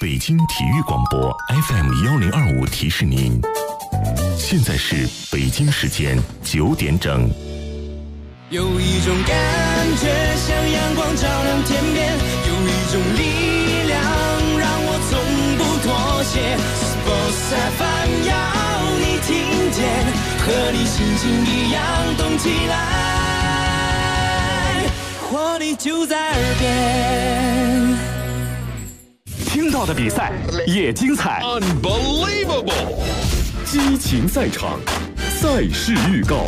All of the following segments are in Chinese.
北京体育广播 FM1025提示您，现在是北京时间9点整。 有一种感觉像阳光照亮天边，有一种力量让我从不妥协。Sports FM 要你听见，和你心情一样动起来，活力就在耳边。 听到的比赛也精彩 ，Unbelievable！ 激情赛场，赛事预告。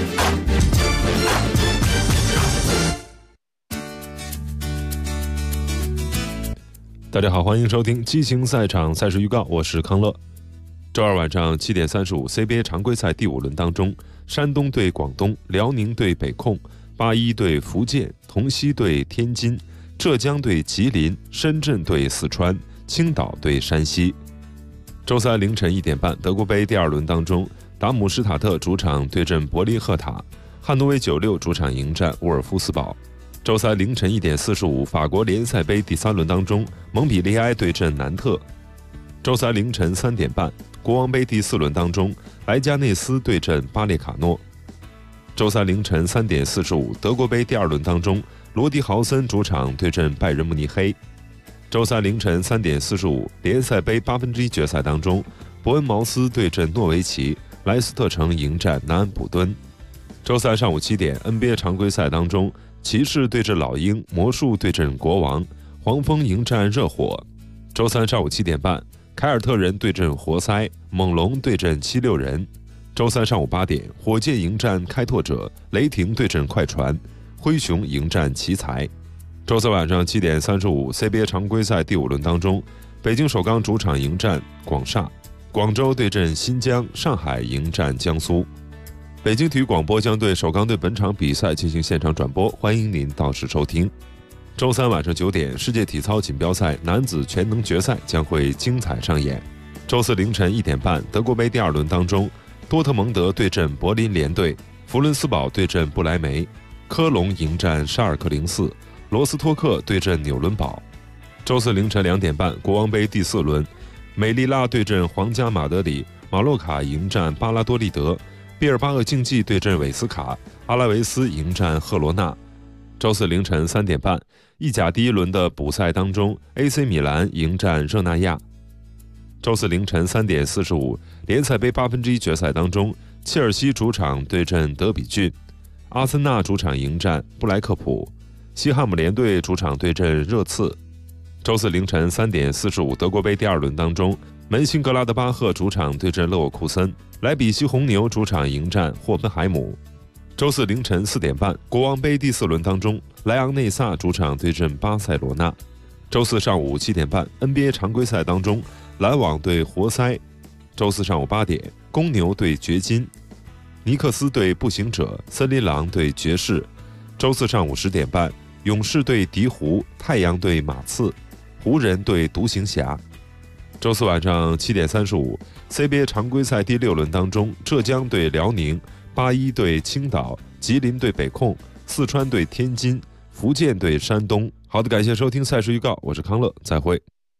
大家好，欢迎收听激情赛场赛事预告，我是康乐。周二晚上7点35 CBA 常规赛第5轮当中，山东对广东，辽宁对北控，81对福建，同曦对天津，浙江对吉林，深圳对四川，青岛对山西。周三凌晨1点半，德国杯第2轮当中，达姆施塔特主场对阵柏林赫塔，汉诺威96主场迎战沃尔夫斯堡。周三凌晨1点45，法国联赛杯第3轮当中，蒙彼利埃对阵南特。周三凌晨3点半，国王杯第4轮当中，莱加内斯对阵巴列卡诺。周三凌晨3点45，德国杯第2轮当中，罗迪豪森主场对阵拜仁慕尼黑。周三凌晨3点45，联赛杯1/8决赛当中，伯恩茅斯对阵诺维奇，莱斯特城迎战南安普敦。周三上午7点 NBA 常规赛当中，骑士对阵老鹰，魔术对阵国王，黄蜂迎战热火。周三上午7点半，凯尔特人对阵活塞，猛龙对阵76人。周三上午8点，火箭迎战开拓者，雷霆对阵快船，灰熊迎战奇才。周四晚上7点35 CBA 常规赛第5轮当中，北京首钢主场迎战广厦，广州对阵新疆，上海迎战江苏。北京体育广播将对首钢队本场比赛进行现场转播，欢迎您到时收听。周三晚上9点，世界体操锦标赛男子全能决赛将会精彩上演。周四凌晨1点半，德国杯第2轮当中，多特蒙德对阵柏林联队，弗伦斯堡对阵不莱梅，科隆迎战沙尔克零4，罗斯托克对阵纽伦堡。周四凌晨2点半，国王杯第4轮，美利拉对阵皇家马德里，马洛卡迎战巴拉多利德，毕尔巴鄂竞技对阵韦斯卡，阿拉维斯迎战赫罗纳。周四凌晨3点半，意甲第1轮的补赛当中 ，AC 米兰迎战热那亚。周四凌晨3点45，联赛杯1/8决赛当中，切尔西主场对阵德比郡，阿森纳主场迎战布莱克普，西汉姆联队主场对阵热刺。周四凌晨3点45，德国杯第2轮当中，门兴格拉德巴赫主场对阵勒沃库森，莱比锡红牛主场迎战霍芬海姆。周四凌晨4点半，国王杯第4轮当中，莱昂内萨主场对阵巴塞罗那。周四上午7点半 ，NBA 常规赛当中，篮网对活塞。周四上午8点，公牛对掘金，尼克斯对步行者，森林狼对爵士。周四上午10点半，勇士对鹈鹕，太阳对马刺，湖人对独行侠。周四晚上7点35 CBA 常规赛第6轮当中，浙江对辽宁，81对青岛，吉林对北控，四川对天津，福建对山东。好的，感谢收听赛事预告，我是康乐，再会。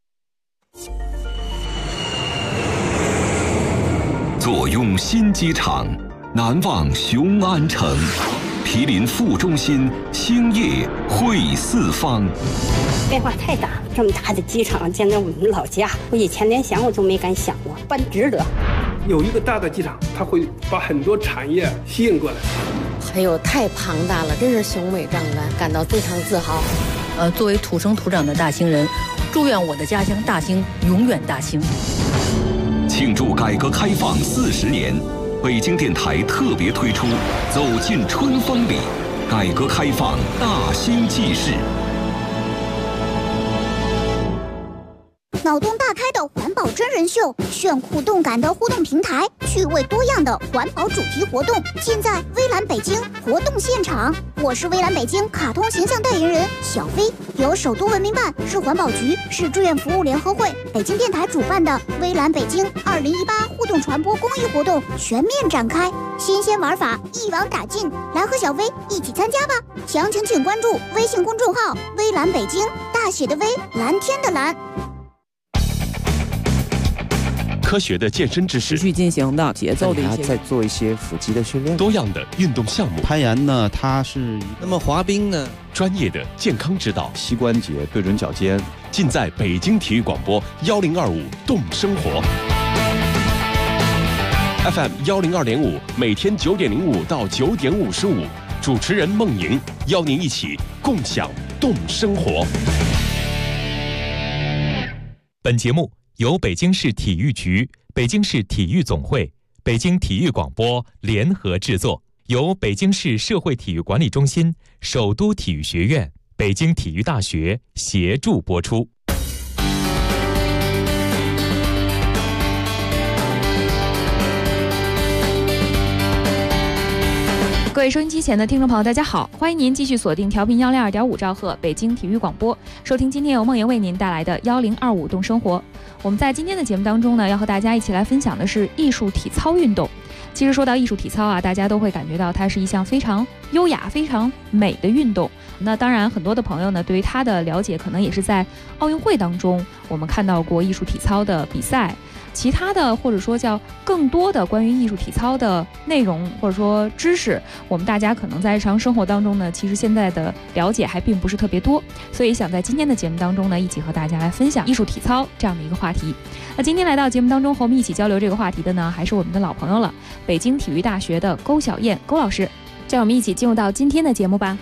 坐拥新机场，难忘雄安城，毗邻副中心，兴业汇四方。 变化太大，这么大的机场建在我们老家，我以前连想我都没敢想过，办值得。 有一个大的机场，它会把很多产业吸引过来。 还有太庞大了，真是雄伟壮观，感到非常自豪。 作为土生土长的大兴人，祝愿我的家乡大兴永远大兴。 庆祝改革开放40年，北京电台特别推出《走进春风里》，改革开放大兴纪事。 脑洞大开的环保真人秀，炫酷动感的互动平台，趣味多样的环保主题活动，尽在微蓝北京活动现场。我是微蓝北京卡通形象代言人小飞，由首都文明办、市环保局、市志愿服务联合会、北京电台主办的微蓝北京2018互动传播公益活动全面展开，新鲜玩法一网打尽，来和小飞一起参加吧！详情请关注微信公众号微蓝北京，大写的微，蓝天的蓝。 科学的健身知识， 持续进行的节奏的一些， 再做一些腹肌的训练， 多样的运动项目。 攀岩呢，它是那么滑冰呢， 专业的健康指导， 膝关节对准脚尖， 尽在北京体育广播1025动生活。FM 102.5，每天9点05到9点55，主持人孟莹邀您一起共享动生活。 本节目由北京市体育局、北京市体育总会、北京体育广播联合制作，由北京市社会体育管理中心、首都体育学院、北京体育大学协助播出。 各位收音机前的听众朋友，大家好，欢迎您继续锁定调频102.5兆赫北京体育广播，收听今天由梦莹为您带来的1025动生活。我们在今天的节目当中呢，要和大家一起来分享的是艺术体操运动。其实说到艺术体操啊，大家都会感觉到它是一项非常优雅、非常美的运动。那当然，很多的朋友呢，对于它的了解可能也是在奥运会当中，我们看到过艺术体操的比赛。其他的或者说叫更多的关于艺术体操的内容或者说知识，我们大家可能在日常生活当中呢，其实现在的了解还并不是特别多，所以想在今天的节目当中呢，一起和大家来分享艺术体操这样的一个话题。那今天来到节目当中和我们一起交流这个话题的呢，还是我们的老朋友了，北京体育大学的勾晓燕勾老师，让我们一起进入到今天的节目吧。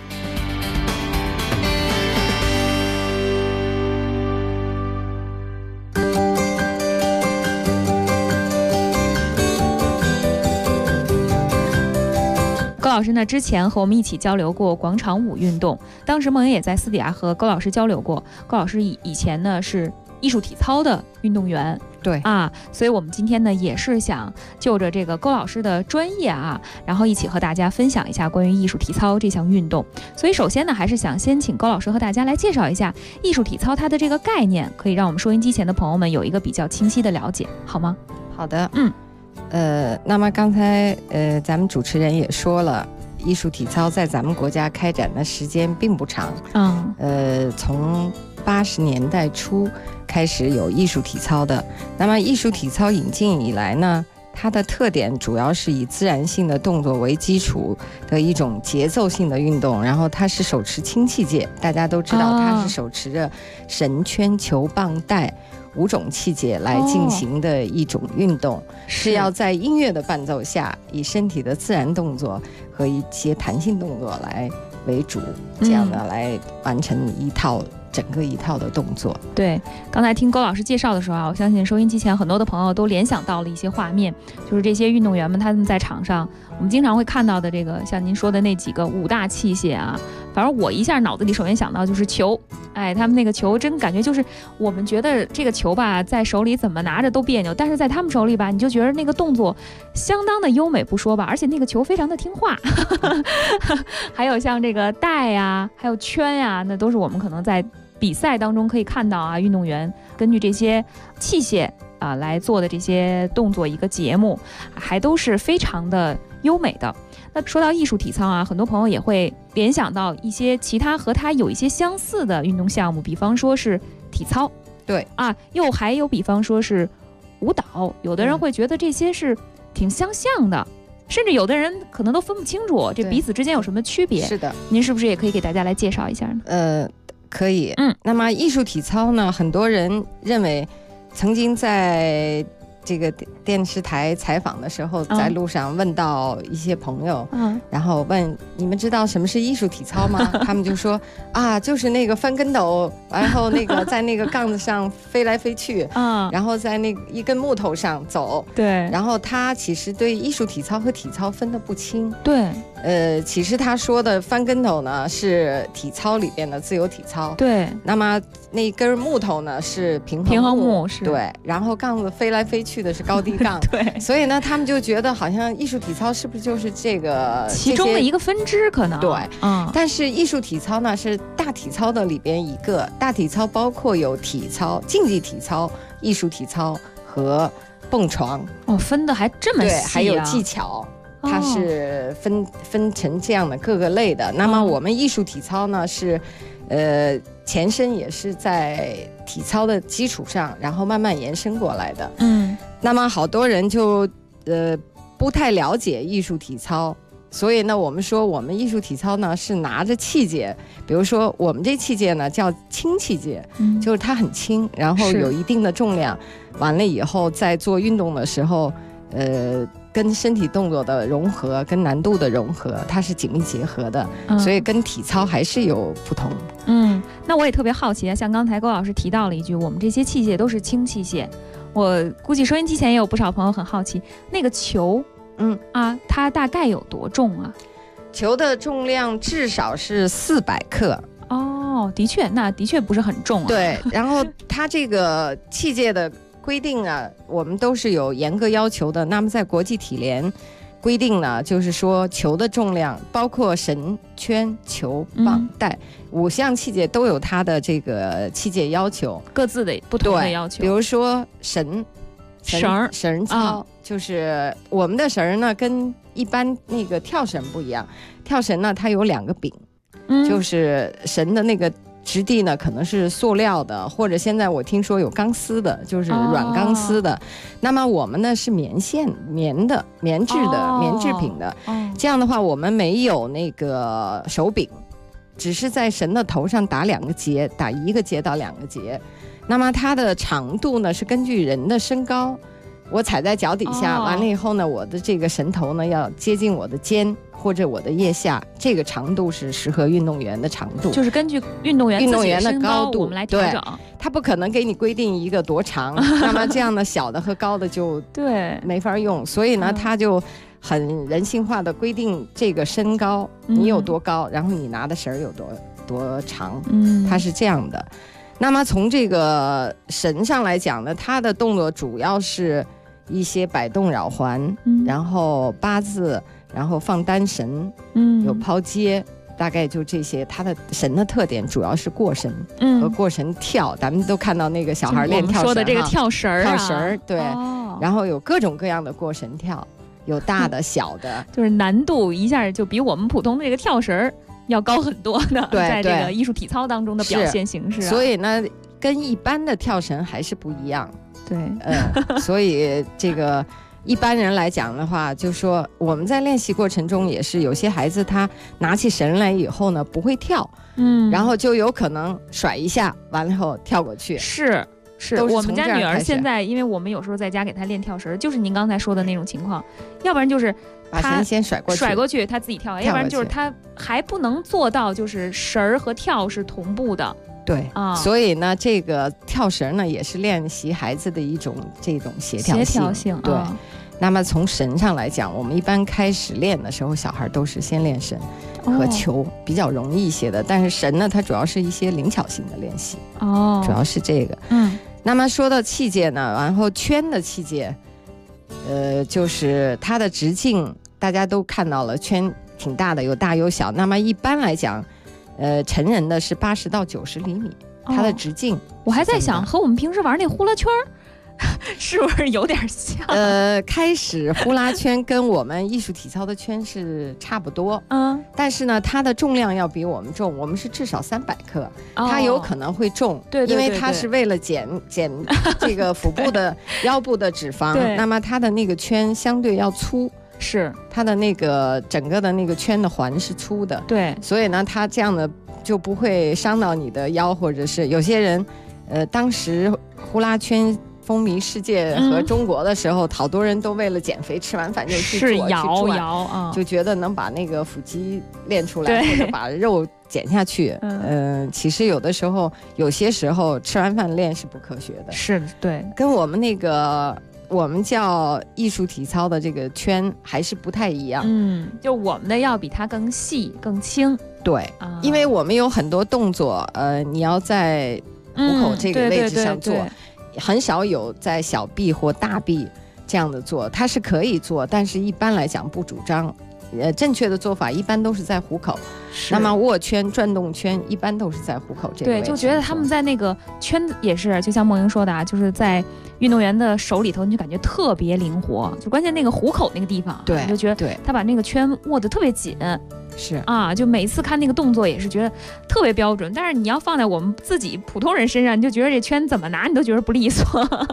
勾老师呢，之前和我们一起交流过广场舞运动，当时梦莹也在私底下和勾老师交流过。勾老师以前呢是艺术体操的运动员， 对啊，所以我们今天呢也是想就着这个勾老师的专业啊，然后一起和大家分享一下关于艺术体操这项运动。所以首先呢，还是想先请勾老师和大家来介绍一下艺术体操它的这个概念，可以让我们收音机前的朋友们有一个比较清晰的了解，好吗？ 好的，那么刚才咱们主持人也说了，艺术体操在咱们国家开展的时间并不长，从80年代初开始有艺术体操的。那么艺术体操引进以来呢，它的特点主要是以自然性的动作为基础的一种节奏性的运动，然后它是手持轻器械，大家都知道它是手持着绳、圈、球、棒、带5种器械来进行的一种运动，是要在音乐的伴奏下，以身体的自然动作和一些弹性动作来为主，这样的来完成整个一套的动作。 对，刚才听勾老师介绍的时候啊，我相信收音机前很多的朋友都联想到了一些画面，就是这些运动员们他们在场上，我们经常会看到的这个像您说的那几个5大器械啊，反正我一下脑子里首先想到就是球，他们那个球真感觉就是我们觉得这个球吧在手里怎么拿着都别扭，但是在他们手里吧，你就觉得那个动作相当的优美不说吧，而且那个球非常的听话还有像这个带呀，还有圈呀，那都是我们可能在比赛当中可以看到啊，运动员根据这些器械啊来做的这些动作一个节目，还都是非常的优美的。那说到艺术体操啊，很多朋友也会联想到一些其他和它有一些相似的运动项目，比方说是体操， 对啊，又还有比方说是舞蹈，有的人会觉得这些是挺相像的，甚至有的人可能都分不清楚这彼此之间有什么区别。 是的， 您是不是也可以给大家来介绍一下呢？ 可以。那么艺术体操呢，很多人认为曾经在这个电视台采访的时候，在路上问到一些朋友，然后问你们知道什么是艺术体操吗？他们就说啊，就是那个翻跟斗，然后那个在那个杠子上飞来飞去，然后在那一根木头上走， 对， 然后他其实对艺术体操和体操分得不清， 对。 其实他说的翻跟头呢是体操里边的自由体操， 对。 那么那根木头呢是平衡木，是，对。然后杠子飞来飞去的是高低杠， 对。 所以呢，他们就觉得好像艺术体操是不是就是这个其中的一个分支可能？ 对，但是艺术体操呢是大体操的里边一个，大体操包括有体操、竞技体操、艺术体操和蹦床。 分的还这么细啊？ 对，还有技巧。它是分成这样的各个类的。那么我们艺术体操呢是，前身也是在体操的基础上，然后慢慢延伸过来的。 那么好多人就不太了解艺术体操，所以呢，我们说我们艺术体操呢是拿着器械，比如说我们这器械呢叫轻器械，就是它很轻，然后有一定的重量，完了以后在做运动的时候，跟身体动作的融合，跟难度的融合，它是紧密结合的，所以跟体操还是有不同。 那我也特别好奇啊，像刚才高老师提到了一句，我们这些器械都是轻器械，我估计收音机前也有不少朋友很好奇，那个球，它大概有多重啊？ 球的重量至少是400克。 哦，的确，那的确不是很重啊。 对，然后它这个器械的规定啊，我们都是有严格要求的。那么在国际体联规定呢，就是说球的重量，包括绳、圈、球、棒、带5项器械都有它的这个器械要求， 各自的不同的要求。 比如说绳操，就是我们的绳呢跟一般那个跳绳不一样，跳绳呢它有2个柄，就是绳的那个质地呢可能是塑料的，或者现在我听说有钢丝的，就是软钢丝的。那么我们呢是棉制品的。这样的话我们没有那个手柄，只是在绳的头上打2个结，打1个结到2个结。那么它的长度呢是根据人的身高，我踩在脚底下，完了以后呢，我的这个绳头呢要接近我的肩或者我的腋下，这个长度是适合运动员的长度， 就是根据运动员的高度我们来调整。 他不可能给你规定一个多长，那么这样的小的和高的就没法用，所以呢，他就很人性化的规定这个身高，你有多高，然后你拿的绳有多长，它是这样的。那么从这个绳上来讲呢，它的动作主要是一些摆动绕环，然后八字，然后放单绳，有抛接，大概就这些。它的绳的特点主要是过绳和过绳跳，咱们都看到那个小孩练跳绳， 说的这个跳绳对，然后有各种各样的过绳跳，有大的小的， 就是难度一下就比我们普通的这个跳绳要高很多的，在这个艺术体操当中的表现形式所以呢跟一般的跳绳还是不一样。 对， 所以这个一般人来讲的话，就说我们在练习过程中也是有些孩子他拿起绳来以后呢不会跳，然后就有可能甩一下，完了以后跳过去。 是我们家女儿现在，因为我们有时候在家给她练跳绳，就是您刚才说的那种情况，要不然就是把绳先甩过去， 她自己跳，要不然就是她还不能做到就是绳和跳是同步的。 对所以呢这个跳绳呢也是练习孩子的一种这种协调性。对，那么从绳上来讲，我们一般开始练的时候，小孩都是先练绳和球，比较容易一些的。但是绳呢，它主要是一些灵巧性的练习主要是这个。那么说到器械呢，然后圈的器械，就是它的直径，大家都看到了，圈挺大的，有大有小。那么一般来讲，成人的是80到90厘米，它的直径。 我还在想，和我们平时玩那呼啦圈是不是有点像？ 开始呼啦圈跟我们艺术体操的圈是差不多，但是呢，它的重量要比我们重，我们是至少300克，它有可能会重，因为它是为了减这个腹部的腰部的脂肪，那么它的那个圈相对要粗。 是它的那个整个的那个圈的环是粗的， 对， 所以呢，它这样的就不会伤到你的腰，或者是有些人，当时呼啦圈风靡世界和中国的时候，好多人都为了减肥，吃完饭就去做摇， 就觉得能把那个腹肌练出来，或者把肉减下去。其实有的时候，有些时候吃完饭练是不科学的。 是，对， 跟我们那个。我们叫艺术体操的这个圈还是不太一样， 就我们的要比它更细更轻。 对，因为我们有很多动作，你要在虎口这个位置上做，很少有在小臂或大臂这样的做，它是可以做，但是一般来讲不主张。正确的做法一般都是在虎口，那么握圈、转动圈一般都是在虎口这个位置。 对，就觉得他们在那个圈也是，就像梦莹说的啊，就是在运动员的手里头，你就感觉特别灵活。就关键那个虎口那个地方， 对， 你就觉得他把那个圈握得特别紧。 是啊，就每次看那个动作也是觉得特别标准，但是你要放在我们自己普通人身上，你就觉得这圈怎么拿你都觉得不利索。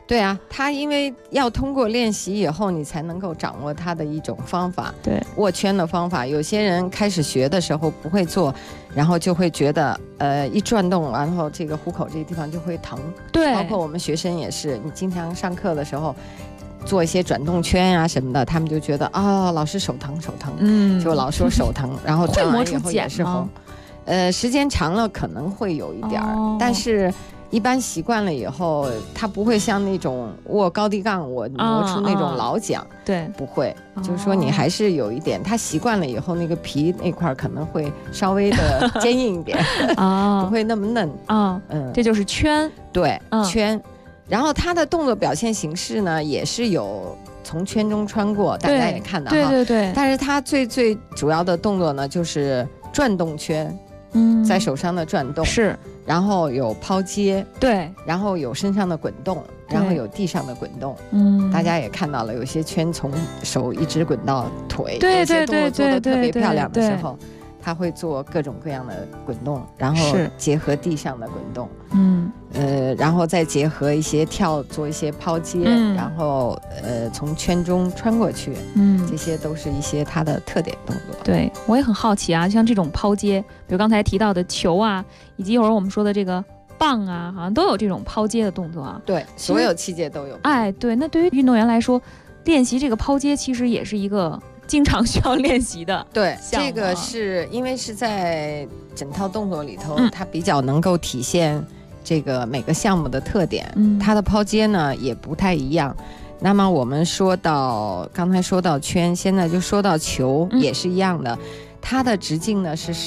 对啊，他因为要通过练习以后，你才能够掌握他的一种方法， 对， 握圈的方法。有些人开始学的时候不会做，然后就会觉得一转动，然后这个虎口这个地方就会疼。 对， 包括我们学生也是，你经常上课的时候做一些转动圈啊什么的，他们就觉得老师手疼，就老说手疼，然后转完以后也是红。时间长了可能会有一点但是一般习惯了以后，它不会像那种握高低杠我磨出那种老茧， 对， 不会，就是说你还是有一点，它习惯了以后，那个皮那块可能会稍微的坚硬一点，不会那么嫩这就是圈， 对，圈。然后它的动作表现形式呢，也是有从圈中穿过，大家也看到哈， 对。 但是它最主要的动作呢，就是转动圈，在手上的转动是。 然后有抛接， 对， 然后有身上的滚动，然后有地上的滚动，大家也看到了，有些圈从手一直滚到腿， 对， 有些动作做得特别漂亮的时候，他会做各种各样的滚动，然后结合地上的滚动，然后再结合一些做一些抛接，然后从圈中穿过去，这些都是一些它的特点动作。 对，我也很好奇啊，像这种抛接，比如刚才提到的球啊，以及一会儿我们说的这个棒啊，好像都有这种抛接的动作啊。 对，所有器械都有。 哎，对，那对于运动员来说，练习这个抛接其实也是一个经常需要练习的。 对，这个是因为是在整套动作里头，它比较能够体现这个每个项目的特点，它的抛接呢也不太一样。那么我们刚才说到圈，现在就说到球，也是一样的。它的直径呢是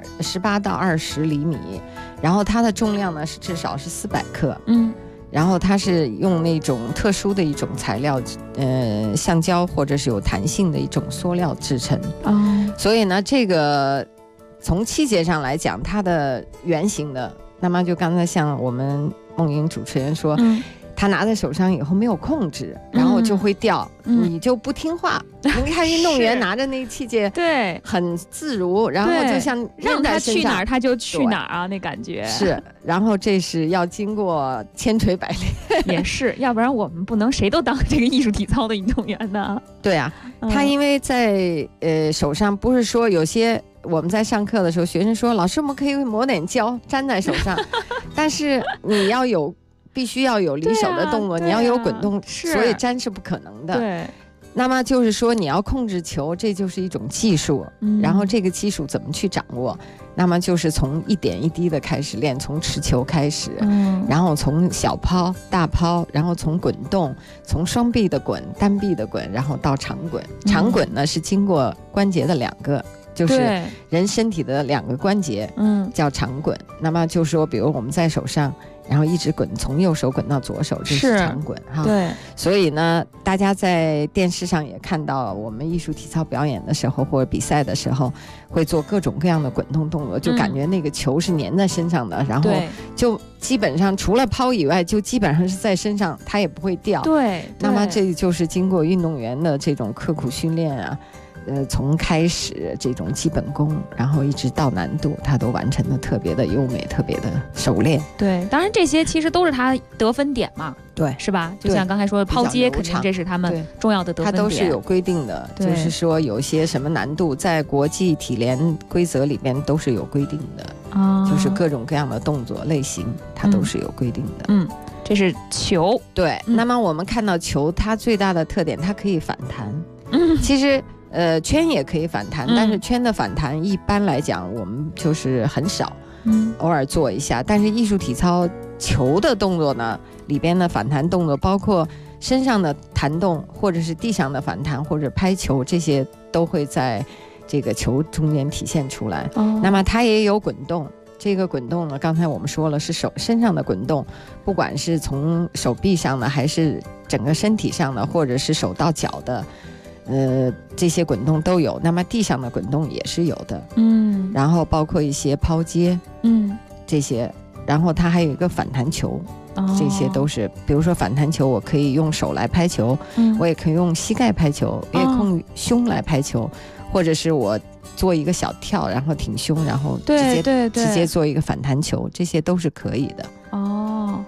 18到20厘米，然后它的重量呢是至少是400克。然后它是用那种特殊的一种材料，橡胶或者是有弹性的一种塑料制成。所以呢，这个从器械上来讲，它的圆形的，那么就刚才像我们梦莹主持人说，他拿在手上以后没有控制，然后就会掉，你就不听话。你看运动员拿着那个器械， 对， 很自如，然后就像让他去哪儿他就去哪儿啊，那感觉是。然后这是要经过千锤百炼， 也是，要不然我们不能谁都当这个艺术体操的运动员呢。 对啊，他因为在手上，不是说有些我们在上课的时候，学生说老师我们可以抹点胶粘在手上，但是你要必须要有离手的动作，你要有滚动，所以粘是不可能的。 对， 那么就是说你要控制球，这就是一种技术。然后这个技术怎么去掌握？那么就是从一点一滴的开始练，从持球开始，然后从小抛、大抛，然后从滚动，从双臂的滚、单臂的滚，然后到长滚。长滚呢是经过关节的2个。就是人身体的2个关节，叫长滚。那么就是说，比如我们在手上，然后一直滚，从右手滚到左手，这是长滚哈。 对。 所以呢，大家在电视上也看到，我们艺术体操表演的时候或者比赛的时候，会做各种各样的滚动动作，就感觉那个球是粘在身上的，然后就基本上除了抛以外，就基本上是在身上，它也不会掉。 对。 那么这就是经过运动员的这种刻苦训练啊。从开始这种基本功，然后一直到难度，他都完成的特别的优美，特别的熟练。 对，当然这些其实都是他得分点嘛， 对， 是吧？就像刚才说的抛接，肯定这是他们重要的得分点。 它都是有规定的，就是说有些什么难度，在国际体联规则里边都是有规定的，就是各种各样的动作类型，它都是有规定的。 这是球。 对，那么我们看到球，它最大的特点，它可以反弹。其实。圈也可以反弹，但是圈的反弹一般来讲我们就是很少，偶尔做一下。但是艺术体操球的动作呢，里边的反弹动作包括身上的弹动，或者是地上的反弹，或者拍球，这些都会在这个球中间体现出来。那么它也有滚动，这个滚动呢，刚才我们说了是身上的滚动，不管是从手臂上的，还是整个身体上的，或者是手到脚的。这些滚动都有，那么地上的滚动也是有的，然后包括一些抛接，这些，然后它还有一个反弹球，这些都是，比如说反弹球，我可以用手来拍球，我也可以用膝盖拍球，也可以用胸来拍球，或者是我做一个小跳，然后挺胸，然后直接做一个反弹球，这些都是可以的。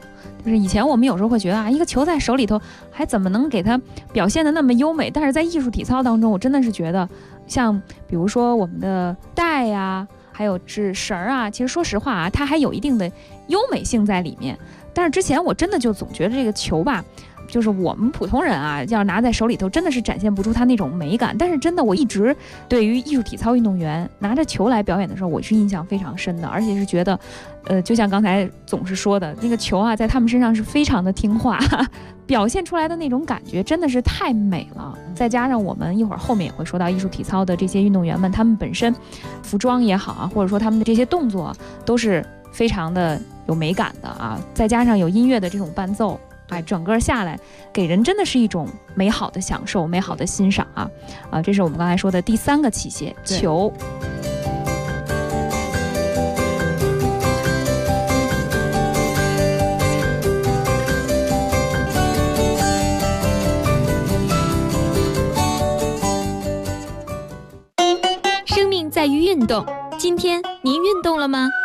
就是以前我们有时候会觉得啊，一个球在手里头还怎么能给它表现得那么优美？但是在艺术体操当中，我真的是觉得，像比如说我们的带呀，还有是绳啊，其实说实话啊，它还有一定的优美性在里面。但是之前我真的就总觉得这个球吧，就是我们普通人啊，要拿在手里头，真的是展现不出它那种美感。但是真的，我一直对于艺术体操运动员拿着球来表演的时候，我是印象非常深的，而且是觉得，就像刚才总是说的，那个球啊，在他们身上是非常的听话，表现出来的那种感觉真的是太美了。再加上我们一会儿后面也会说到艺术体操的这些运动员们，他们本身服装也好啊，或者说他们的这些动作都是非常的有美感的啊，再加上有音乐的这种伴奏，哎，整个下来给人真的是一种美好的享受，美好的欣赏啊！这是我们刚才说的第3个器械——球。 生命在于运动，今天您运动了吗？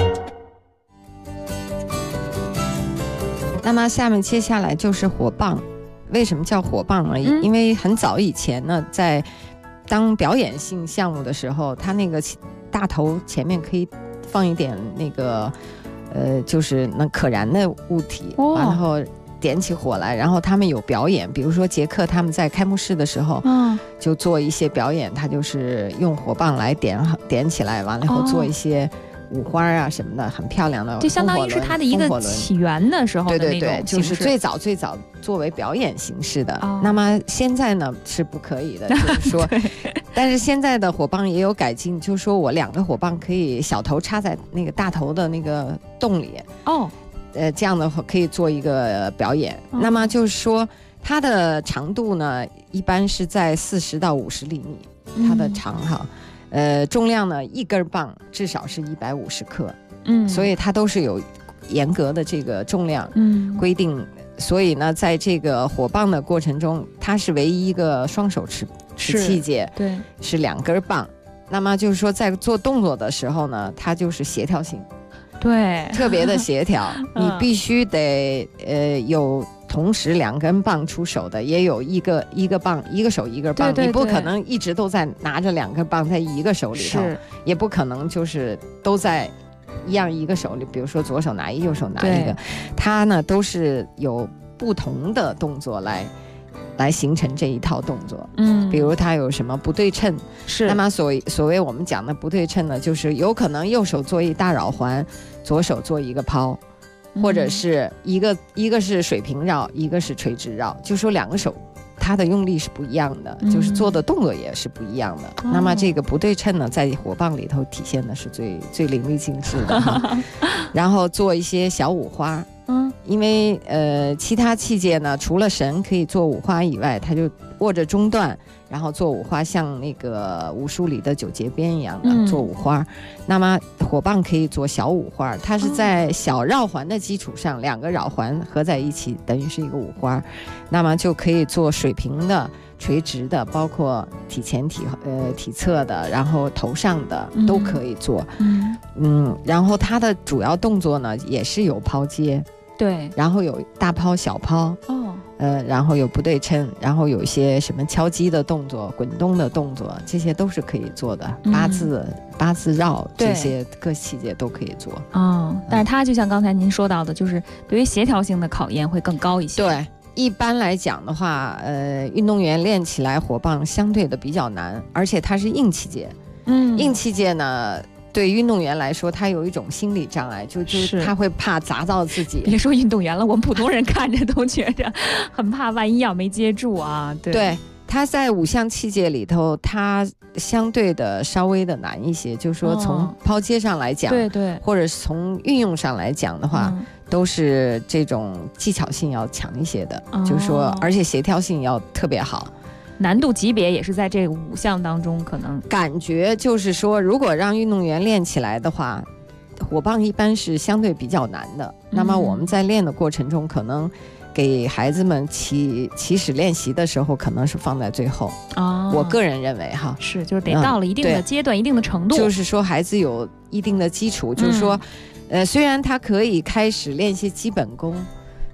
那么下面接下来就是火棒。为什么叫火棒呢？因为很早以前呢，在当表演性项目的时候，它那个大头前面可以放一点那个就是那可燃的物体，然后点起火来，然后他们有表演，比如说捷克他们在开幕式的时候，就做一些表演，他就是用火棒来点起来，完了以后做一些五花啊什么的，很漂亮的， 就相当于是它的一个起源的时候的那种形式。 对，就是最早作为表演形式的。那么现在呢是不可以的，就是说，但是现在的火棒也有改进，就是说我2个火棒可以小头插在那个大头的那个洞里。这样的话可以做一个表演。那么就是说，它的长度呢，一般是在40到50厘米，它的长哈。重量呢，1根棒至少是150克，所以它都是有严格的这个重量规定。所以呢，在这个火棒的过程中，它是唯一一个双手持器械， 对， 是2根棒。那么就是说，在做动作的时候呢，它就是协调性， 对， 特别的协调，你必须得有。同时2根棒出手的，也有一个棒，一个手一个棒，你不可能一直都在拿着2根棒在一个手里头，也不可能就是都在一个手里，比如说左手拿一，右手拿一个，它呢都是有不同的动作来形成这一套动作。比如它有什么不对称，是那么所谓我们讲的不对称呢，就是有可能右手做一大绕环，左手做一个抛。或者是一个是水平绕，一个是垂直绕，就说2个手它的用力是不一样的，就是做的动作也是不一样的。那么这个不对称呢，在火棒里头体现的是最淋漓尽致的。然后做一些小五花，因为其他器械呢，除了绳可以做五花以外，它就握着中段，然后做五花，像那个武术里的9节鞭一样的做五花。那么火棒可以做小五花，它是在小绕环的基础上2个绕环合在一起，等于是一个五花。那么就可以做水平的、垂直的，包括体前体侧的，然后头上的都可以做。然后它的主要动作呢，也是有抛接， 对， 然后有大抛、小抛，然后有不对称，然后有一些什么敲击的动作、滚动的动作，这些都是可以做的。八字绕这些各器械都可以做。 但是它就像刚才您说到的，就是对于协调性的考验会更高一些。 对，一般来讲的话，运动员练起来火棒相对的比较难，而且它是硬器械。硬器械呢，对运动员来说，他有一种心理障碍，就是他会怕砸到自己。 别说运动员了，我们普通人看着都觉着很怕，万一要没接住啊。 对，他在5项器械里头，他相对的稍微的难一些，就是说从抛接上来讲， 对， 或者是从运用上来讲的话，都是这种技巧性要强一些的，就是说，而且协调性要特别好。 难度级别也是在这5项当中，可能感觉就是说，如果让运动员练起来的话，火棒一般是相对比较难的。那么我们在练的过程中，可能给孩子们起始练习的时候，可能是放在最后。我个人认为哈， 是就是得到了一定的阶段、一定的程度， 就是说孩子有一定的基础，就是说，虽然他可以开始练习基本功。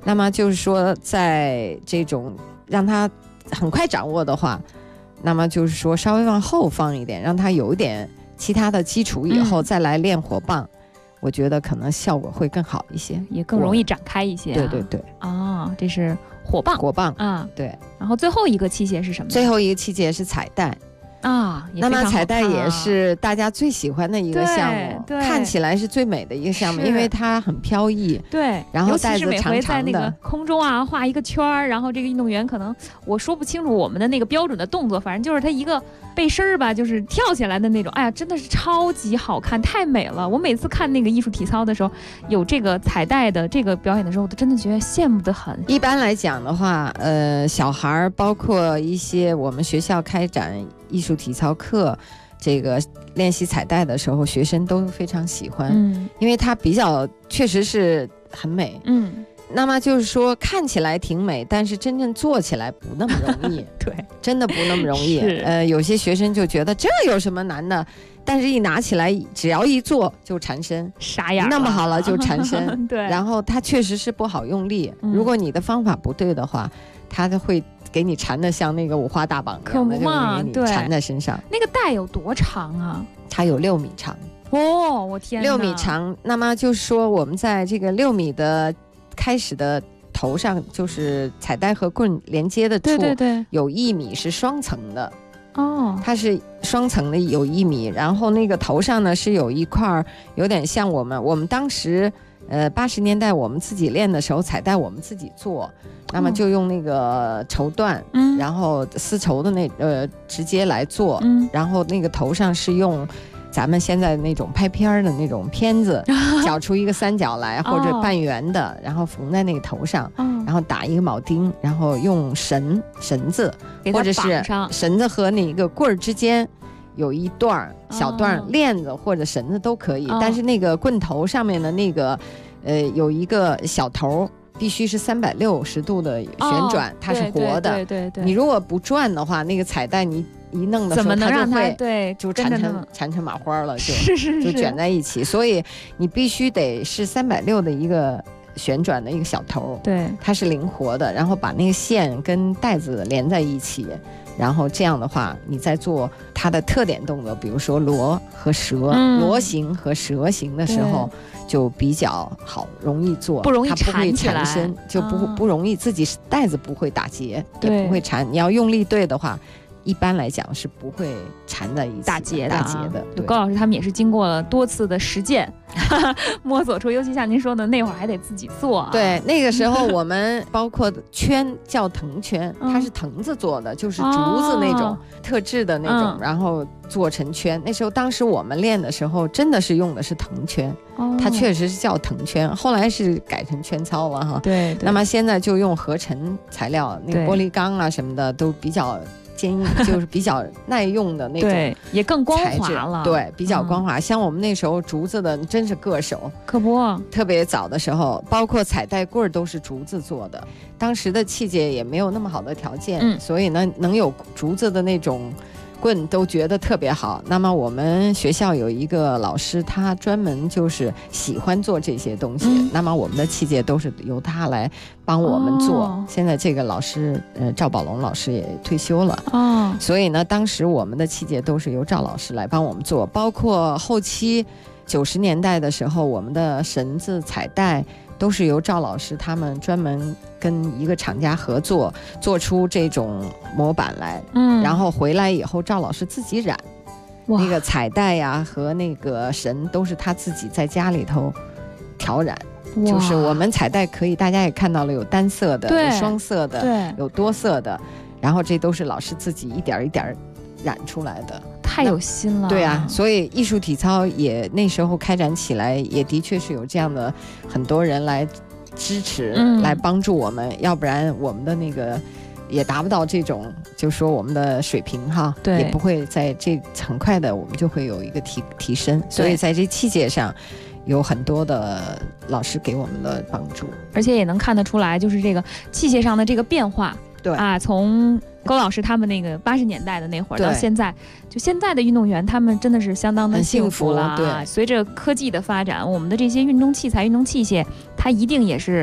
那么就是说，在这种让他很快掌握的话，那么就是说稍微往后放一点，让他有一点其他的基础以后再来练火棒，我觉得可能效果会更好一些， 也更容易展开一些。 对对对。 这是火棒。 火棒啊， 对。 然后最后一个器械是什么？ 最后一个器械是彩带。那么彩带也是大家最喜欢的一个项目，看起来是最美的一个项目，因为它很飘逸。 对， 然后带子长长的， 尤其是每回在那个空中画一个圈儿，然后这个运动员可能我说不清楚我们的那个标准的动作，反正就是他一个背身儿吧，就是跳起来的那种。哎呀，真的是超级好看，太美了！我每次看那个艺术体操的时候，有这个彩带的这个表演的时候，我真的觉得羡慕得很。 一般来讲的话，小孩儿包括一些我们学校开展艺术体操课，这个练习彩带的时候，学生都非常喜欢，因为它比较确实是很美，那么就是说看起来挺美，但是真正做起来不那么容易， 对， 真的不那么容易。有些学生就觉得这有什么难的，但是一拿起来，只要一做就缠身， 傻眼， 那么好了就缠身， 对， 然后它确实是不好用力，如果你的方法不对的话，它就会给你缠的像那个五花大绑一样的，就给你缠在身上。 那个带有多长啊？ 它有6米长。 哦，我天哪，6 米长。那么就是说，我们在这个6米的开始的头上，就是彩带和棍连接的处， 对，有 1米是双层的。 它是双层的，有1米，然后那个头上呢是有一块有点像我们当时80年代我们自己练的时候，彩带我们自己做，那么就用那个绸缎，然后丝绸的直接来做，然后那个头上是用咱们现在那种拍片的那种片子绞出一个三角来或者半圆的，然后缝在那个头上，然后打一个铆钉，然后用绳子或者是绳子和那个棍儿之间有一段小段链子或者绳子都可以，但是那个棍头上面的那个有一个小头必须是360度的旋转，它是活的。 对， 你如果不转的话，那个彩带你一弄的时候， 怎么能让它就缠成麻花了， 是就卷在一起。所以你必须得是360的一个旋转的一个小头， 对， 它是灵活的，然后把那个线跟带子连在一起。然后这样的话，你在做它的特点动作，比如说螺和蛇，螺形和蛇形的时候，就比较好，容易做， 不容易它不会缠身，就不容易自己带子不会打结，也不会缠。你要用力对的话，一般来讲是不会缠在一起打结的。 高老师他们也是经过了多次的实践摸索出，尤其像您说的那会儿还得自己做对，那个时候我们包括圈叫藤圈，它是藤子做的，就是竹子那种特制的那种，然后做成圈。那时候当时我们练的时候真的是用的是藤圈，它确实是叫藤圈，后来是改成圈操了哈。 对， 那么现在就用合成材料，那个玻璃钢啊什么的都比较坚硬，就是比较耐用的那种， 对，也更光滑了。 对，比较光滑。像我们那时候竹子的真是个手， 可不， 特别早的时候，包括彩带棍都是竹子做的。当时的器械也没有那么好的条件，所以呢，能有竹子的那种棍都觉得特别好。那么我们学校有一个老师，他专门就是喜欢做这些东西，那么我们的器械都是由他来帮我们做。现在这个老师赵宝龙老师也退休了，所以呢当时我们的器械都是由赵老师来帮我们做，包括后期90年代的时候，我们的绳子彩带都是由赵老师他们专门跟一个厂家合作，做出这种模板来，然后回来以后赵老师自己染，那个彩带呀和那个绳都是他自己在家里头调染。就是我们彩带可以大家也看到了，有单色的，有双色的，有多色的，然后这都是老师自己一点一点染出来的， 太有心了。 对啊，所以艺术体操也那时候开展起来，也的确是有这样的很多人来支持，来帮助我们，要不然我们的那个也达不到这种，就说我们的水平哈，也不会在这很快的我们就会有一个提升。所以在这器械上有很多的老师给我们的帮助， 而且也能看得出来，就是这个器械上的这个变化。 对啊，从高老师他们那个80年代的那会儿到现在，就现在的运动员，他们真的是相当的幸福了。 对， 随着科技的发展，我们的这些运动器材、运动器械，它一定也是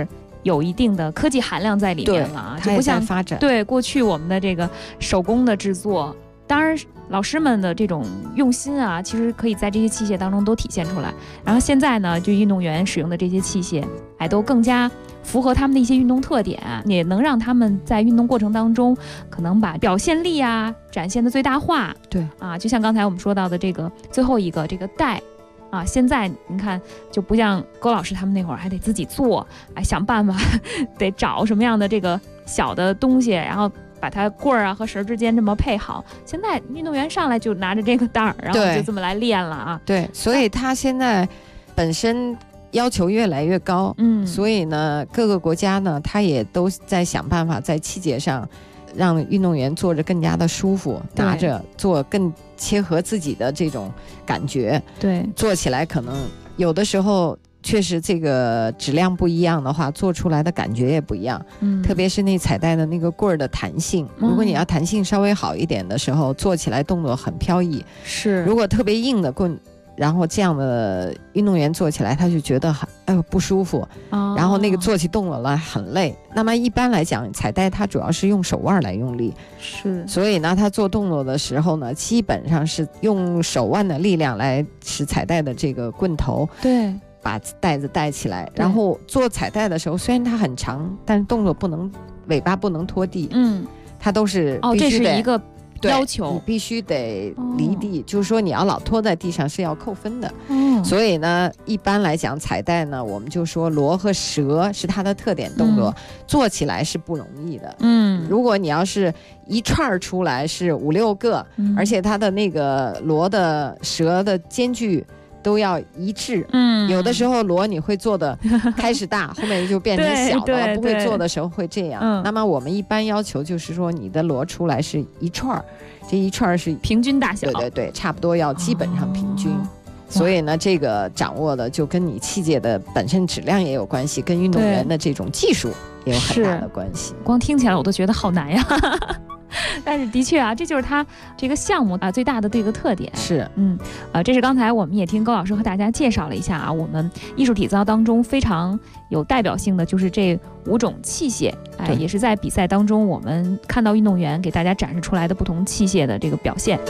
有一定的科技含量在里面了啊， 就不像发展。 对过去我们的这个手工的制作，当然老师们的这种用心啊，其实可以在这些器械当中都体现出来。然后现在呢，就运动员使用的这些器械，都更加符合他们的一些运动特点，也能让他们在运动过程当中可能把表现力啊展现的最大化。 对啊，就像刚才我们说到的这个最后一个这个带啊，现在你看就不像高老师他们那会儿还得自己做，想办法得找什么样的这个小的东西，然后把它棍儿啊和绳之间这么配好。现在运动员上来就拿着这个带儿，然后就这么来练了啊。 对，所以他现在本身要求越来越高，所以呢，各个国家呢，他也都在想办法在器械上让运动员坐着更加的舒服，拿着做更切合自己的这种感觉。 对， 做起来可能有的时候确实这个质量不一样的话，做出来的感觉也不一样。特别是那彩带的那个棍儿的弹性，如果你要弹性稍微好一点的时候，做起来动作很飘逸。 是， 如果特别硬的棍，然后这样的运动员做起来他就觉得很不舒服，然后那个做起动作来很累。那么一般来讲，彩带它主要是用手腕来用力， 是， 所以呢，他做动作的时候呢，基本上是用手腕的力量来使彩带的这个棍头把带子带起来。然后做彩带的时候，虽然它很长，但是动作不能，尾巴不能拖地，它都是必须这是一个要求， 你必须得离地，就是说你要老拖在地上是要扣分的。所以呢，一般来讲彩带呢，我们就说螺和蛇是它的特点动作，做起来是不容易的。如果你要是一串出来是5、6个，而且它的那个螺的蛇的间距都要一致。有的时候螺你会做的开始大，后面就变成小了，不会做的时候会这样。那么我们一般要求就是说，你的螺出来是一串，这一串是平均大小， 对，差不多要基本上平均。所以呢，这个掌握的就跟你器械的本身质量也有关系，跟运动员的这种技术也有很大的关系。 光听起来我都觉得好难呀。但是的确啊，这就是它这个项目最大的这个特点。 是， 这是刚才我们也听高老师和大家介绍了一下啊，我们艺术体操当中非常有代表性的就是这5种器械，也是在比赛当中我们看到运动员给大家展示出来的不同器械的这个表现。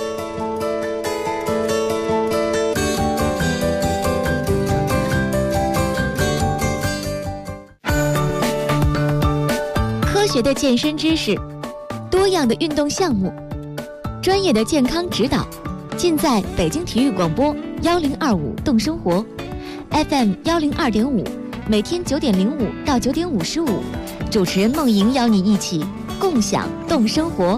科学的健身知识，多样的运动项目，专业的健康指导，尽在北京体育广播1025动生活 FM 102.5，每天9点05到9点55，主持人梦莹邀你一起共享动生活。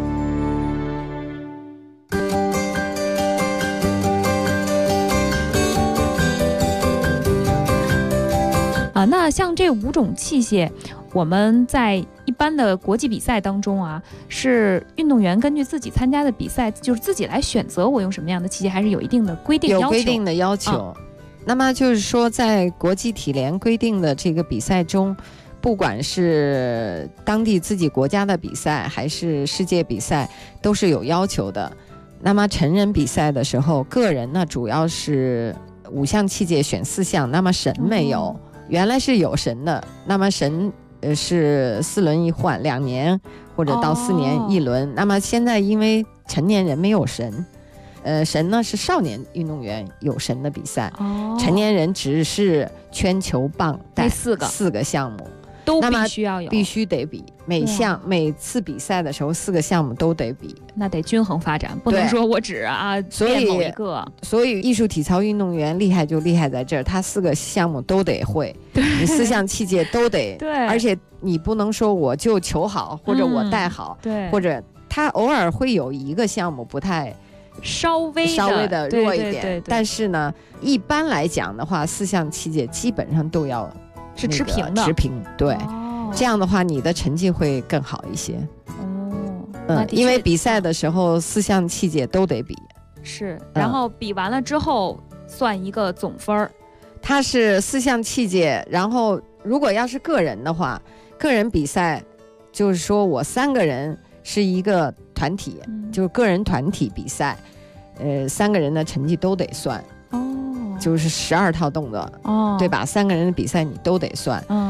那像这5种器械，我们在一般的国际比赛当中啊，是运动员根据自己参加的比赛，就是自己来选择我用什么样的器械，还是有一定的规定要求？ 有规定的要求。那么就是说，在国际体联规定的这个比赛中，不管是当地自己国家的比赛，还是世界比赛，都是有要求的。那么成人比赛的时候，个人呢主要是5项器械选4项，那么绳没有。原来是有绳的，那么绳是4轮一换，2年或者到4年1轮。那么现在因为成年人没有绳，绳呢是少年运动员有绳的比赛，成年人只是圈球棒带4个项目都必须要有， 必须得比，每次比赛的时候4个项目都得比， 那得均衡发展，不能说我只练某一个。 所以艺术体操运动员厉害就厉害在这儿，他4个项目都得会，你4项器械都得， 对， 而且你不能说我就球好或者我带好， 对， 或者他偶尔会有一个项目不太稍微的弱一点，对，但是呢，一般来讲的话，4项器械基本上都要是持平的， 持平，对，这样的话你的成绩会更好一些。因为比赛的时候4项器械都得比， 是，然后比完了之后算一个总分儿。 它是4项器械，然后如果要是个人的话，个人比赛就是说我3个人是一个团体，就是个人团体比赛，3个人的成绩都得算。就是12套动作，对吧？3个人的比赛你都得算。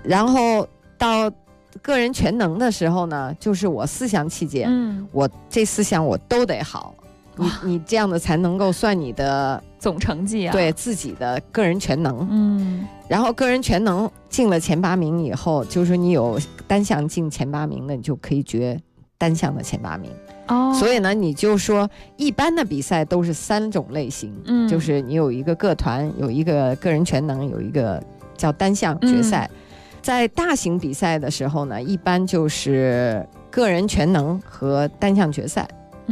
然后到个人全能的时候呢，就是我4项器节，我这4项我都得好，你这样的才能够算你的总成绩啊， 对自己的个人全能。然后个人全能进了前8名以后，就是说你有单项进前8名的，你就可以决单项的前8名。所以呢，你就说一般的比赛都是3种类型，就是你有一个个团，有一个个人全能，有一个叫单项决赛。在大型比赛的时候呢，一般就是个人全能和单项决赛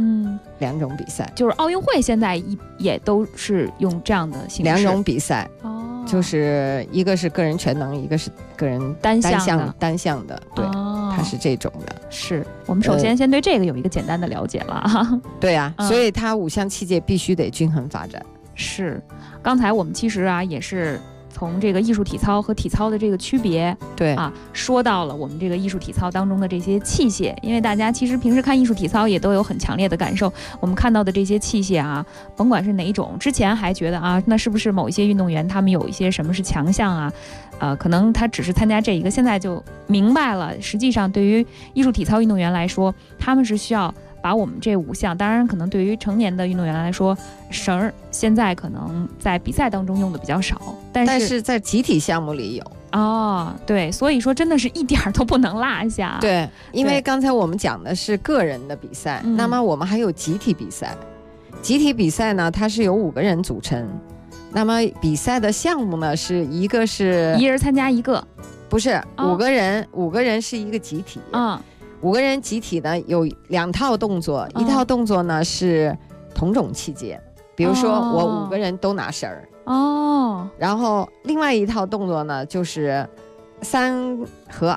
，2种比赛。 就是奥运会现在也都是用这样的形式，2 种比赛，就是一个是个人全能，一个是个人单项的，对，它是这种的。 是我们首先先对这个有一个简单的了解了。 对啊，所以它5项器械必须得均衡发展。 是，刚才我们其实啊也是从这个艺术体操和体操的这个区别， 对啊，说到了我们这个艺术体操当中的这些器械，因为大家其实平时看艺术体操也都有很强烈的感受，我们看到的这些器械啊，甭管是哪一种，之前还觉得啊，那是不是某一些运动员他们有一些什么是强项啊？可能他只是参加这一个，现在就明白了，实际上对于艺术体操运动员来说，他们是需要把我们这5项，当然可能对于成年的运动员来说，绳儿现在可能在比赛当中用的比较少，但是在集体项目里有。 对，所以说真的是一点都不能落下。 对，因为刚才我们讲的是个人的比赛，那么我们还有集体比赛。集体比赛呢，它是由5个人组成，那么比赛的项目呢，是一个是一人参加一个， 不是5个人，5个人是一个集体。5个人集体呢有2套动作，一套动作呢是同种器械，比如说我5个人都拿绳儿，然后另外一套动作呢就是3和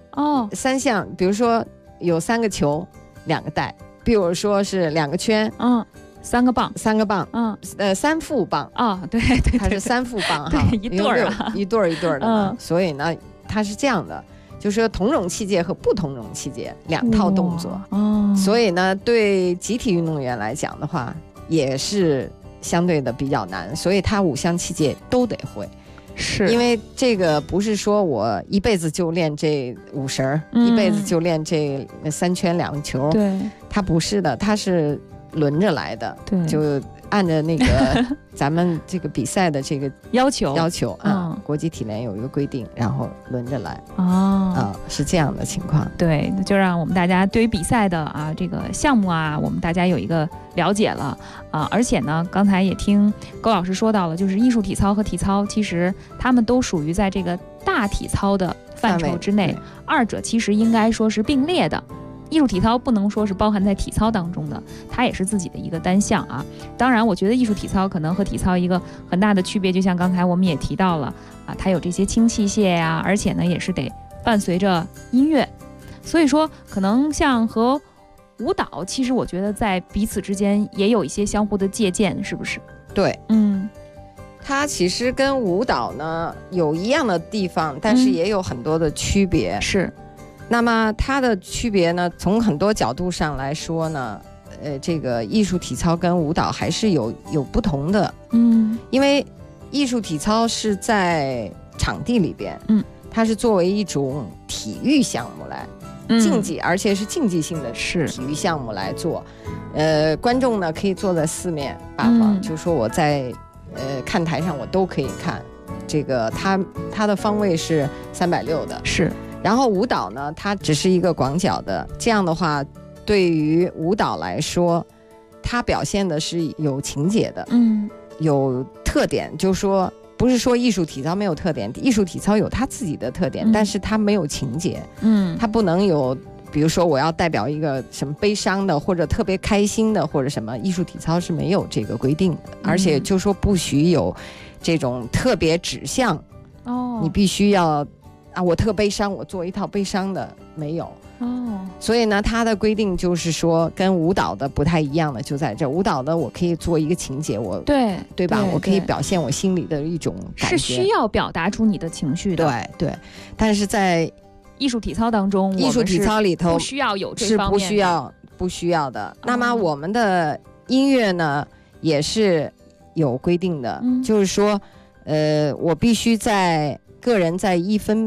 2，3项，比如说有3个球2个带，比如说是2个圈 ，3个棒 ，3个棒，3副棒对， 它是3副棒哈， 一对儿一对儿一对儿的嘛，所以呢它是这样的。就是说同种器械和不同种器械2套动作，所以呢，对集体运动员来讲的话，也是相对的比较难，所以他5项器械都得会。 是因为这个不是说我一辈子就练这5绳，一辈子就练这3圈2个球， 对， 它不是的，它是轮着来的， 对， 就按照那个咱们这个比赛的这个要求国际体联有一个规定，然后轮着来是这样的情况。 对，就让我们大家对于比赛的这个项目我们大家有一个了解了而且呢，刚才也听高老师说到了，就是艺术体操和体操其实他们都属于在这个大体操的范畴之内，2者其实应该说是并列的。艺术体操不能说是包含在体操当中的，它也是自己的一个单项当然我觉得艺术体操可能和体操一个很大的区别，就像刚才我们也提到了它有这些轻器械呀，而且呢也是得伴随着音乐，所以说可能像和舞蹈，其实我觉得在彼此之间也有一些相互的借鉴，是不是？ 对，它其实跟舞蹈呢有一样的地方，但是也有很多的区别。 是。 那么它的区别呢，从很多角度上来说呢，这个艺术体操跟舞蹈还是有不同的。因为艺术体操是在场地里边，它是作为一种体育项目来竞技，而且是竞技性的体育项目来做。观众呢可以坐在4面8方，就是说我在看台上我都可以看。这个它的方位是360的， 是。 然后舞蹈呢，它只是一个广角的，这样的话，对于舞蹈来说，它表现的是有情节的，有特点，就是说不是说艺术体操没有特点，艺术体操有它自己的特点，但是它没有情节，它不能有，比如说我要代表一个什么悲伤的或者特别开心的或者什么，艺术体操是没有这个规定的，而且就说不许有这种特别指向，你必须要。我特悲伤，我做一套悲伤的没有所以呢，它的规定就是说跟舞蹈的不太一样的就在这，舞蹈的我可以做一个情节，我对吧？我可以表现我心里的一种感觉， 是需要表达出你的情绪的， 对。但是在艺术体操当中， 艺术体操里头不需要有这方面， 是不需要的。那么我们的音乐呢，也是有规定的，就是说，我必须个人在1分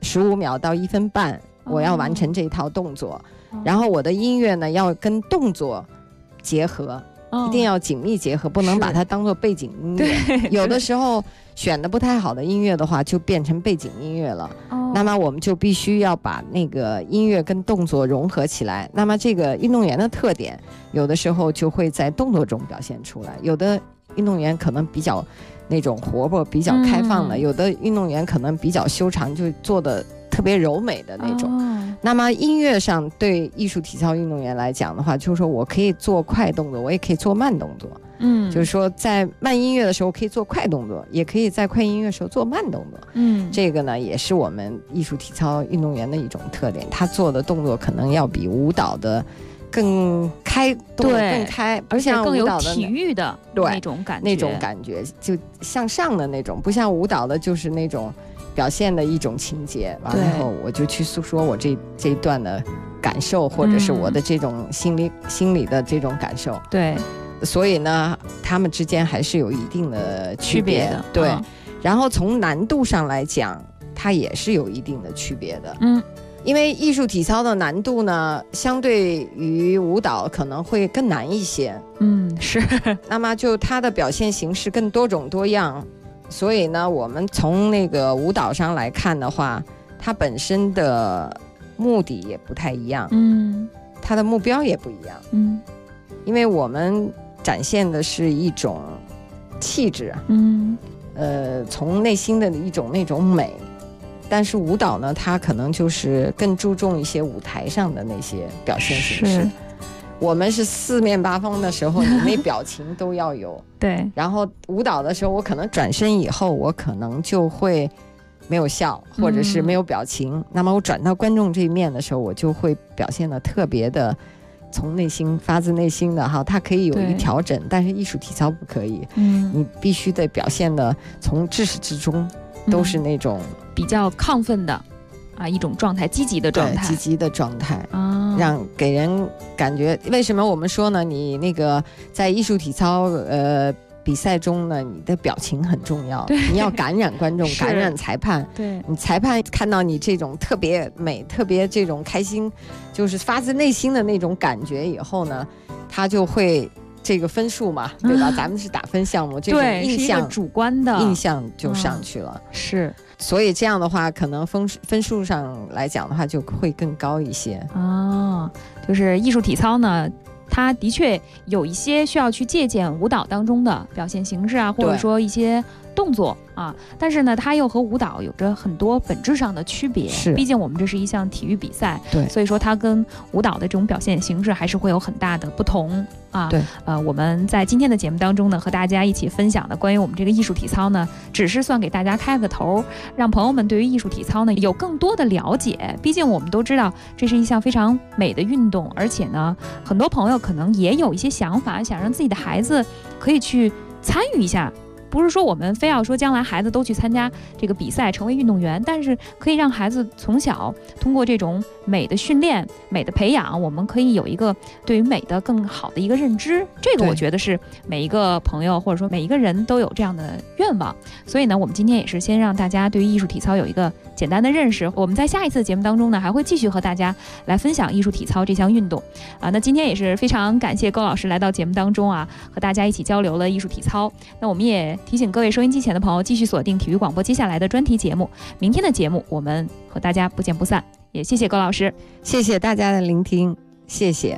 15秒到1分半，我要完成这一套动作，然后我的音乐呢要跟动作结合，一定要紧密结合，不能把它当做背景音乐。有的时候选的不太好的音乐的话，就变成背景音乐了。那么我们就必须要把那个音乐跟动作融合起来。那么这个运动员的特点，有的时候就会在动作中表现出来。有的运动员可能比较那种活泼、比较开放的，有的运动员可能比较修长，就做的特别柔美的那种。那么音乐上对艺术体操运动员来讲的话，就是说我可以做快动作，我也可以做慢动作。就是说在慢音乐的时候可以做快动作，也可以在快音乐的时候做慢动作。这个呢也是我们艺术体操运动员的一种特点，他做的动作可能要比舞蹈的更开，动作更开， 而且更有体育的那种感觉，就向上的那种，不像舞蹈的就是那种表现的一种情节，完了后我就去诉说我这一段的感受，或者是我的这种心理的这种感受。 对， 所以呢他们之间还是有一定的区别的。对，然后从难度上来讲它也是有一定的区别的。因为艺术体操的难度呢相对于舞蹈可能会更难一些。 是。 那么就它的表现形式更多种多样，所以呢我们从那个舞蹈上来看的话，它本身的目的也不太一样，它的目标也不一样。因为我们展现的是一种气质，从内心的一种那种美，但是舞蹈呢它可能就是更注重一些舞台上的那些表现形式。我们是四面八方的时候，你那表情都要有。 对。 然后舞蹈的时候，我可能转身以后，我可能就会没有笑，或者是没有表情。那么我转到观众这一面的时候，我就会表现得特别的从内心发自内心的哈。它可以有一调整，但是艺术体操不可以。你必须得表现的从至始至终都是那种比较亢奋的一种状态，积极的状态， 积极的状态让给人感觉。为什么我们说呢？你那个在艺术体操比赛中呢，你的表情很重要，你要感染观众，感染裁判。 对， 你裁判看到你这种特别美、特别这种开心，就是发自内心的那种感觉以后呢，他就会这个分数嘛，对吧？咱们是打分项目，这种印象， 是一个主观的印象就上去了。 是。 所以这样的话，可能分数上来讲的话，就会更高一些。 就是艺术体操呢，它的确有一些需要去借鉴舞蹈当中的表现形式或者说一些动作但是呢它又和舞蹈有着很多本质上的区别。毕竟我们这是一项体育比赛，所以说它跟舞蹈的这种表现形式还是会有很大的不同我们在今天的节目当中呢，和大家一起分享的关于我们这个艺术体操呢，只是算给大家开个头，让朋友们对于艺术体操呢有更多的了解。毕竟我们都知道这是一项非常美的运动，而且呢很多朋友可能也有一些想法，想让自己的孩子可以去参与一下。不是说我们非要说将来孩子都去参加这个比赛成为运动员，但是可以让孩子从小通过这种美的训练、美的培养，我们可以有一个对于美的更好的一个认知。这个我觉得是每一个朋友或者说每一个人都有这样的愿望。所以呢，我们今天也是先让大家对于艺术体操有一个简单的认识。我们在下一次节目当中呢，还会继续和大家来分享艺术体操这项运动那今天也是非常感谢高老师来到节目当中和大家一起交流了艺术体操。那我们也提醒各位收音机前的朋友继续锁定体育广播接下来的专题节目。明天的节目我们和大家不见不散。也谢谢高老师， 谢谢大家的聆听，谢谢。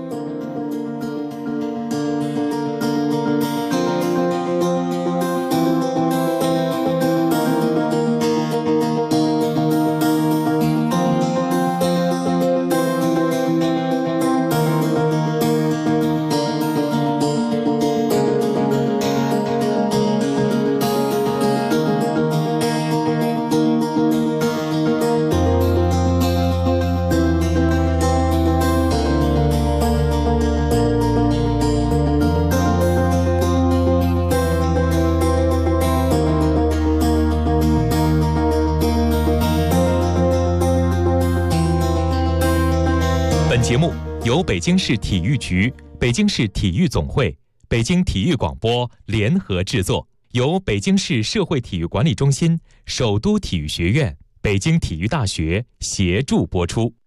本节目由北京市体育局、北京市体育总会、北京体育广播联合制作，由北京市社会体育管理中心、首都体育学院北京体育大学协助播出。